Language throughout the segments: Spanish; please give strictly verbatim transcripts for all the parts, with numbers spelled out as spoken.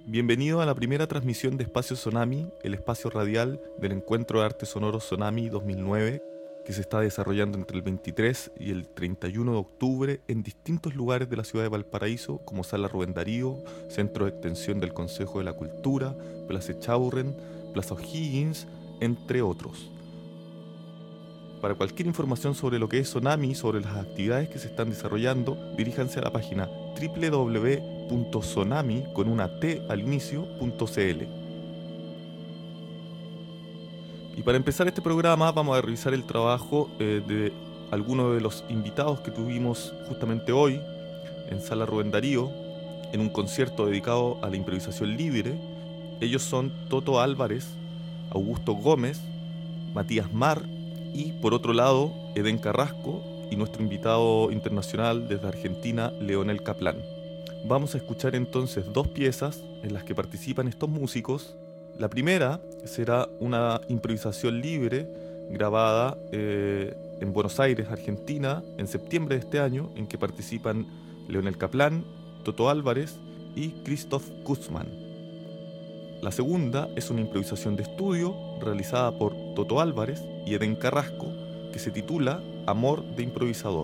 Bienvenido a la primera transmisión de Espacio Sonami, el espacio radial del Encuentro de Arte Sonoro Sonami dos mil nueve, que se está desarrollando entre el veintitrés y el treinta y uno de octubre en distintos lugares de la ciudad de Valparaíso, como Sala Rubén Darío, Centro de Extensión del Consejo de la Cultura, Plaza Echaurren, Plaza O'Higgins, entre otros. Para cualquier información sobre lo que es Sonami y sobre las actividades que se están desarrollando, diríjanse a la página doble u doble u doble u punto sonami con una T al inicio punto c l. Y para empezar este programa vamos a revisar el trabajo eh, de algunos de los invitados que tuvimos justamente hoy en Sala Rubén Darío, en un concierto dedicado a la improvisación libre. Ellos son Toto Álvarez, Augusto Gómez, Matías Mar y, por otro lado, Edén Carrasco y nuestro invitado internacional desde Argentina, Leonel Kaplan. Vamos a escuchar entonces dos piezas en las que participan estos músicos. La primera será una improvisación libre grabada eh, en Buenos Aires, Argentina, en septiembre de este año, en que participan Leonel Kaplan, Toto Álvarez y Christoph Guzman. La segunda es una improvisación de estudio realizada por Toto Álvarez y Edén Carrasco, que se titula Amor de improvisador.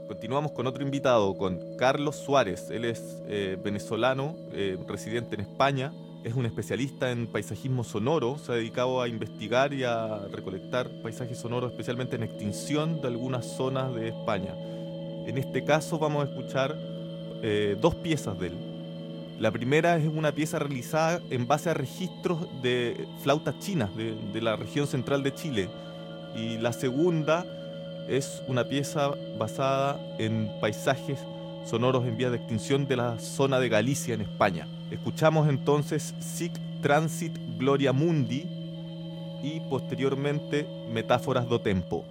Continuamos con otro invitado, con Carlos Suárez. Él es eh, venezolano, eh, residente en España. Es un especialista en paisajismo sonoro. Se ha dedicado a investigar y a recolectar paisajes sonoros, especialmente en extinción de algunas zonas de España. En este caso vamos a escuchar eh, dos piezas de él. La primera es una pieza realizada en base a registros de flautas chinas de, de la región central de Chile. Y la segunda es una pieza basada en paisajes sonoros en vías de extinción de la zona de Galicia en España. Escuchamos entonces Sic Transit Gloria Mundi y posteriormente Metáforas do Tempo.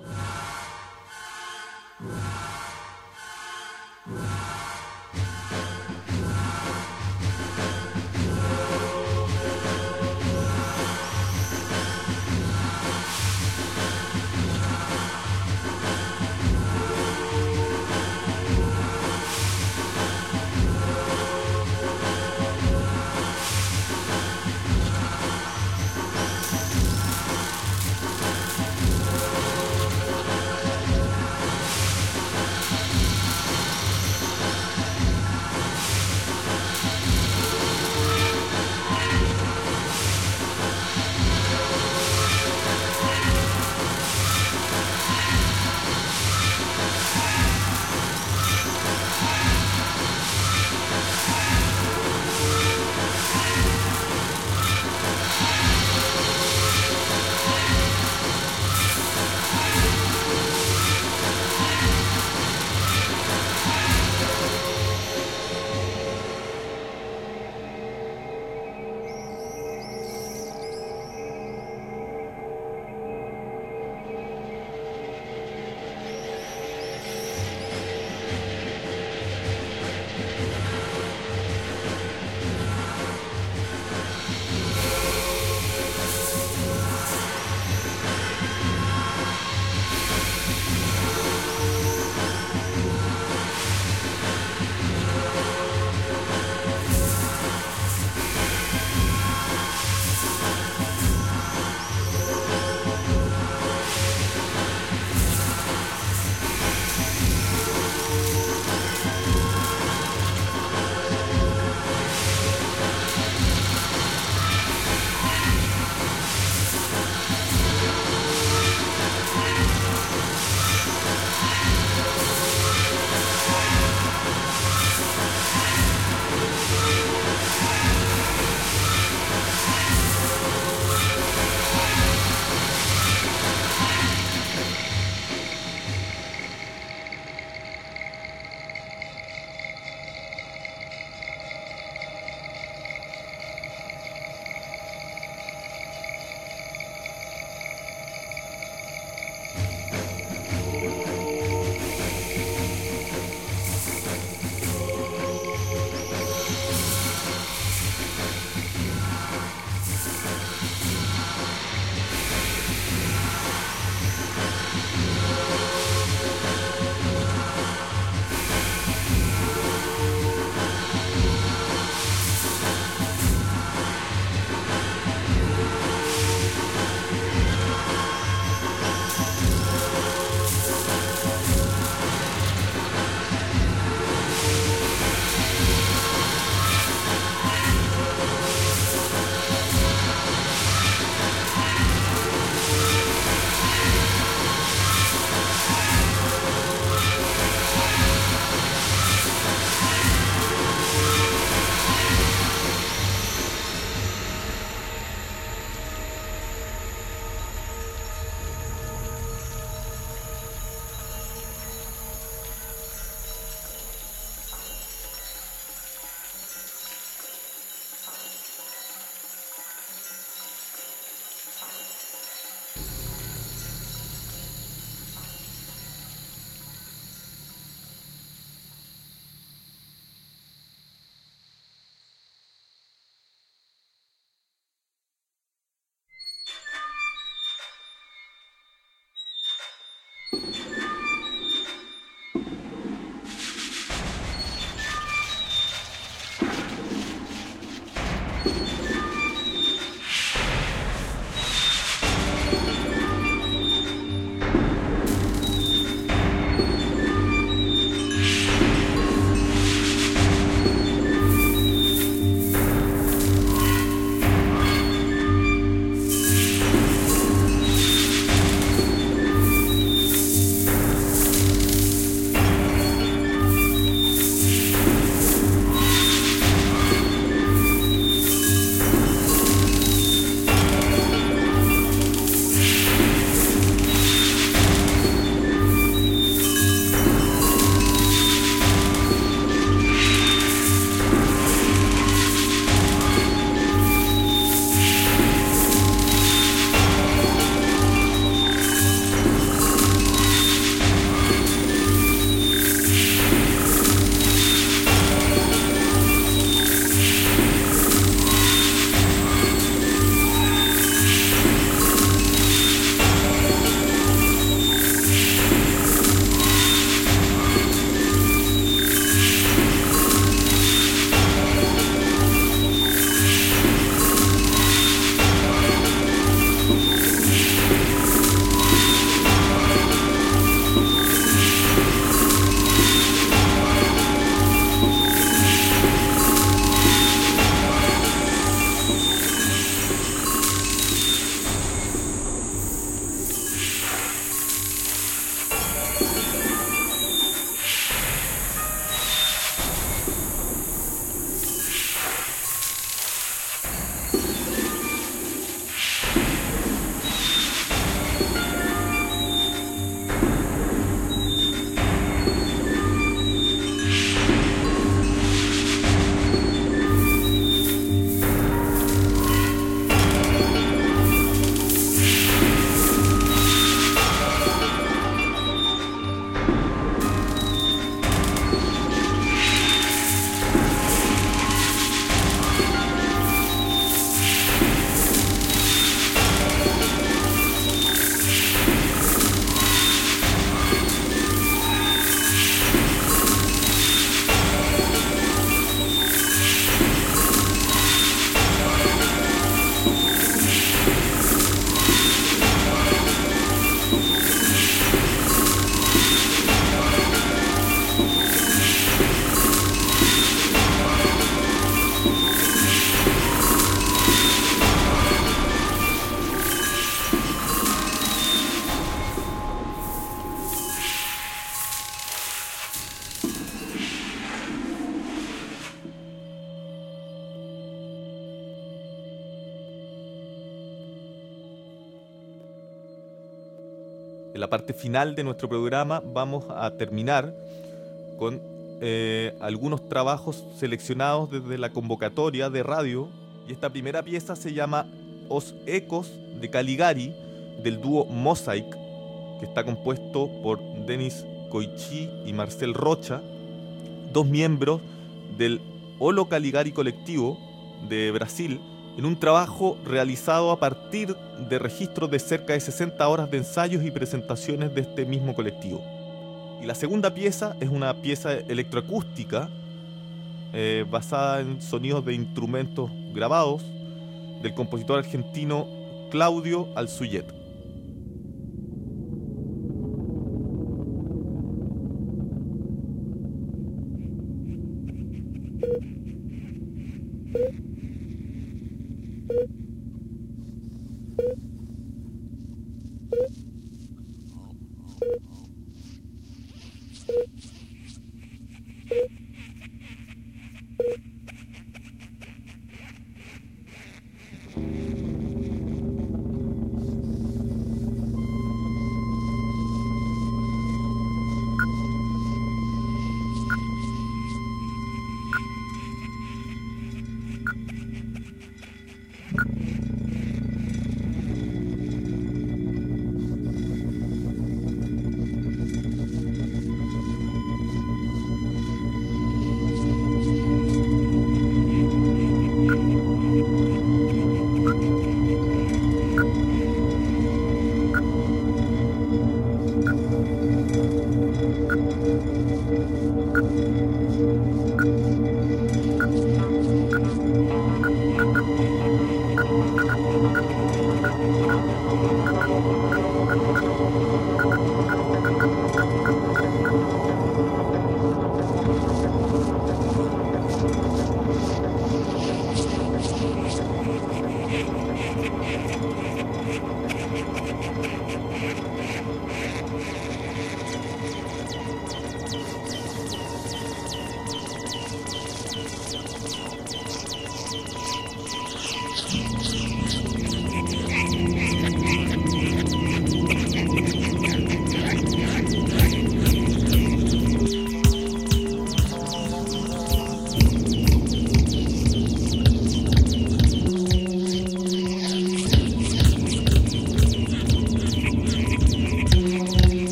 En la parte final de nuestro programa vamos a terminar con eh, algunos trabajos seleccionados desde la convocatoria de radio. Y esta primera pieza se llama Os Ecos de Caligari, del dúo Mosaic, que está compuesto por Denis Coichi y Marcel Rocha, dos miembros del Holo Caligari Colectivo de Brasil, en un trabajo realizado a partir de registros de cerca de sesenta horas de ensayos y presentaciones de este mismo colectivo. Y la segunda pieza es una pieza electroacústica eh, basada en sonidos de instrumentos grabados del compositor argentino Claudio Alzullet.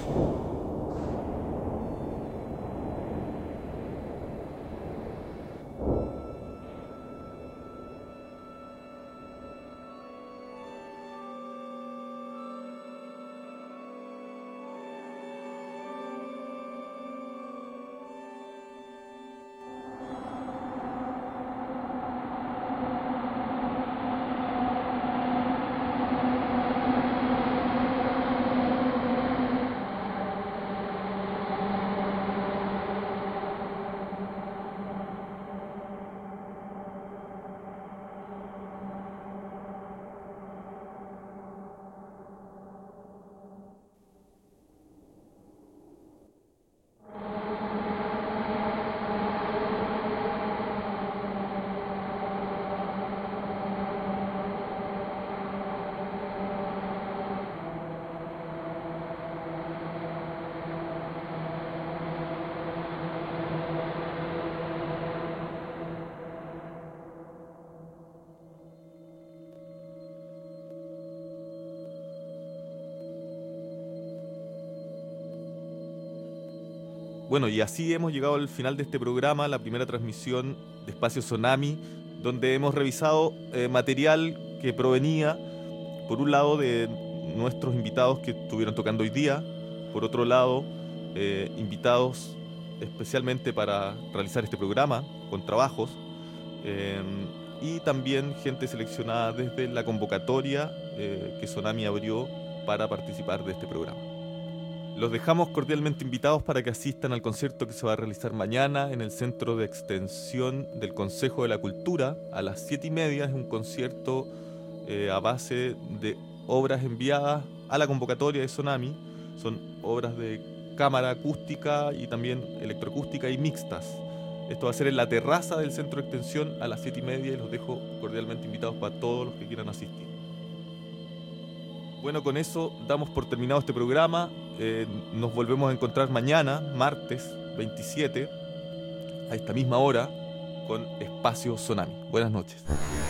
Bueno, y así hemos llegado al final de este programa, la primera transmisión de Espacio Tsunami, donde hemos revisado eh, material que provenía, por un lado, de nuestros invitados que estuvieron tocando hoy día, por otro lado, eh, invitados especialmente para realizar este programa, con trabajos, eh, y también gente seleccionada desde la convocatoria eh, que Tsunami abrió para participar de este programa. Los dejamos cordialmente invitados para que asistan al concierto que se va a realizar mañana en el Centro de Extensión del Consejo de la Cultura a las siete y media. Es un concierto eh, a base de obras enviadas a la convocatoria de Tsunami. Son obras de cámara acústica y también electroacústica y mixtas. Esto va a ser en la terraza del Centro de Extensión a las siete y media y los dejo cordialmente invitados para todos los que quieran asistir. Bueno, con eso damos por terminado este programa. Eh, nos volvemos a encontrar mañana, martes veintisiete, a esta misma hora, con Espacio Tsunami. Buenas noches.